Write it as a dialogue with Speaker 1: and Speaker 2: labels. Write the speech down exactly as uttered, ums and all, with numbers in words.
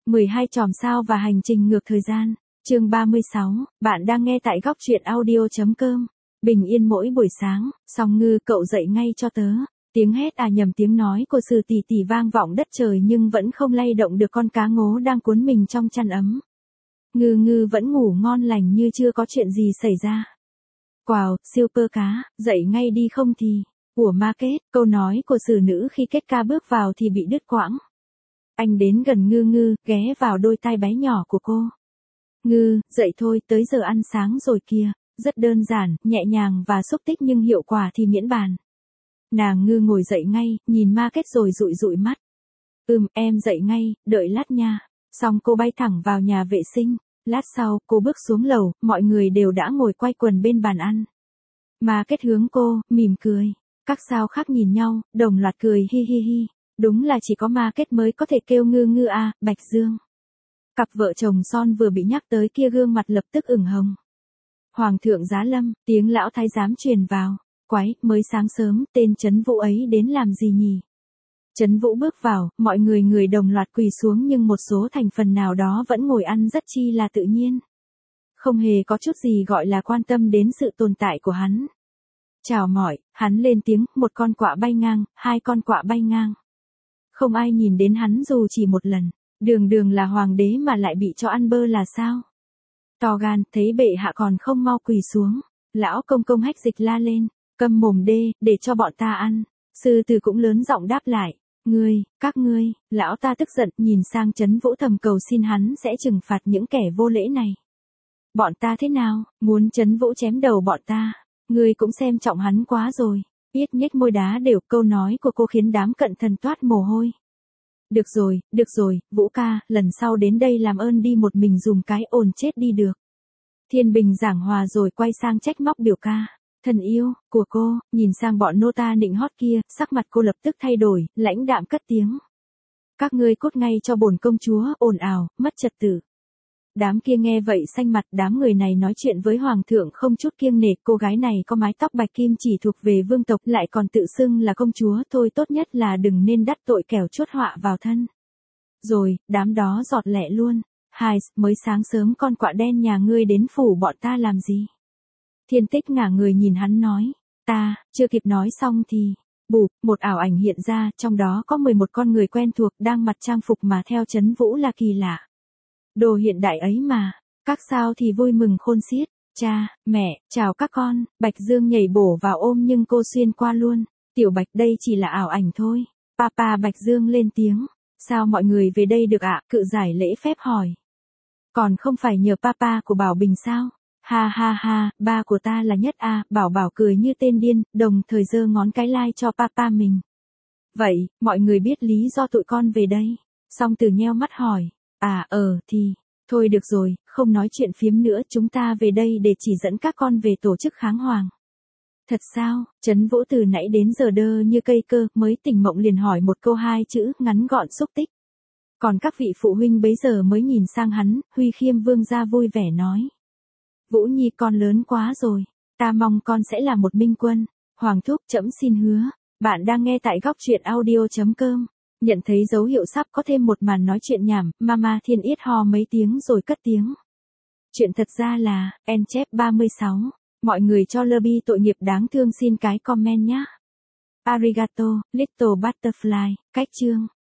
Speaker 1: mười hai chòm sao và hành trình ngược thời gian. Chương ba mươi sáu, bạn đang nghe tại góc truyện audio chấm com. Bình yên mỗi buổi sáng, Song Ngư cậu dậy ngay cho tớ. Tiếng hét à nhầm tiếng nói của Sử tỷ tỷ vang vọng đất trời nhưng vẫn không lay động được con cá ngố đang cuốn mình trong chăn ấm. Ngư Ngư vẫn ngủ ngon lành như chưa có chuyện gì xảy ra. Wow, siêu pơ cá, dậy ngay đi không thì. Của ma kết, câu nói của Sử nữ khi kết ca bước vào thì bị đứt quãng. Anh đến gần Ngư Ngư, ghé vào đôi tai bé nhỏ của cô. Ngư, dậy thôi, tới giờ ăn sáng rồi kìa. Rất đơn giản, nhẹ nhàng và xúc tích nhưng hiệu quả thì miễn bàn. Nàng Ngư ngồi dậy ngay, nhìn ma kết rồi dụi dụi mắt. Ừm, em dậy ngay, đợi lát nha. Xong cô bay thẳng vào nhà vệ sinh. Lát sau, cô bước xuống lầu, mọi người đều đã ngồi quay quần bên bàn ăn. Ma kết hướng cô, mỉm cười. Các sao khác nhìn nhau, đồng loạt cười hi hi hi. Đúng là chỉ có ma kết mới có thể kêu Ngư Ngư à, Bạch Dương. Cặp vợ chồng son vừa bị nhắc tới kia gương mặt lập tức ửng hồng. Hoàng thượng giá lâm, tiếng lão thái giám truyền vào. Quái, mới sáng sớm, tên Trấn Vũ ấy đến làm gì nhỉ? Trấn Vũ bước vào, mọi người người đồng loạt quỳ xuống nhưng một số thành phần nào đó vẫn ngồi ăn rất chi là tự nhiên. Không hề có chút gì gọi là quan tâm đến sự tồn tại của hắn. Chào mỏi, hắn lên tiếng, một con quạ bay ngang, hai con quạ bay ngang. Không ai nhìn đến hắn dù chỉ một lần. Đường đường là hoàng đế mà lại bị cho ăn bơ là sao? To gan, thấy bệ hạ còn không mau quỳ xuống. Lão công công hách dịch la lên. Câm mồm đê, để cho bọn ta ăn. Sư tử cũng lớn giọng đáp lại. Ngươi, các ngươi, lão ta tức giận nhìn sang Trấn Vũ thầm cầu xin hắn sẽ trừng phạt những kẻ vô lễ này. Bọn ta thế nào, muốn Trấn Vũ chém đầu bọn ta. Ngươi cũng xem trọng hắn quá rồi. Biết nhếch môi đá đều, câu nói của cô khiến đám cận thần toát mồ hôi. Được rồi, được rồi, Vũ ca, lần sau đến đây làm ơn đi một mình dùm cái ồn chết đi được. Thiên Bình giảng hòa rồi quay sang trách móc biểu ca. Thần yêu, của cô, nhìn sang bọn nô ta nịnh hót kia, sắc mặt cô lập tức thay đổi, lãnh đạm cất tiếng. Các ngươi cút ngay cho bổn công chúa, ồn ào, mất trật tự. Đám kia nghe vậy xanh mặt, đám người này nói chuyện với hoàng thượng không chút kiêng nể, cô gái này có mái tóc bạch kim chỉ thuộc về vương tộc lại còn tự xưng là công chúa, thôi tốt nhất là đừng nên đắc tội kẻo chuốt họa vào thân. Rồi, đám đó giọt lẹ luôn. Hai, mới sáng sớm con quạ đen nhà ngươi đến phủ bọn ta làm gì? Thiên Tích ngả người nhìn hắn nói, ta, chưa kịp nói xong thì, bụp, một ảo ảnh hiện ra, trong đó có mười một con người quen thuộc đang mặc trang phục mà theo Trấn Vũ là kỳ lạ. Đồ hiện đại ấy mà, các sao thì vui mừng khôn xiết, cha, mẹ, chào các con, Bạch Dương nhảy bổ vào ôm nhưng cô xuyên qua luôn, tiểu Bạch đây chỉ là ảo ảnh thôi, papa Bạch Dương lên tiếng, sao mọi người về đây được ạ, cự giải lễ phép hỏi. Còn không phải nhờ papa của Bảo Bình sao? Ha ha ha, ba của ta là nhất a, à, Bảo Bảo cười như tên điên, đồng thời giơ ngón cái like cho papa mình. Vậy, mọi người biết lý do tụi con về đây. Song Từ nheo mắt hỏi, à ờ thì, thôi được rồi, không nói chuyện phiếm nữa, chúng ta về đây để chỉ dẫn các con về tổ chức kháng hoàng. Thật sao? Trấn Vũ từ nãy đến giờ đơ như cây cơ, mới tỉnh mộng liền hỏi một câu hai chữ, ngắn gọn xúc tích. Còn các vị phụ huynh bấy giờ mới nhìn sang hắn, Huy Khiêm vương gia vui vẻ nói. Vũ Nhi con lớn quá rồi, ta mong con sẽ là một minh quân. Hoàng thúc trẫm xin hứa. Bạn đang nghe tại góc truyện audio chấm com. Nhận thấy dấu hiệu sắp có thêm một màn nói chuyện nhảm, Mama Thiên Yết ho mấy tiếng rồi cất tiếng. Chuyện thật ra là, en chép ba mươi sáu. Mọi người cho Lobby tội nghiệp đáng thương xin cái comment nhé. Arigato, Little Butterfly, cách chương.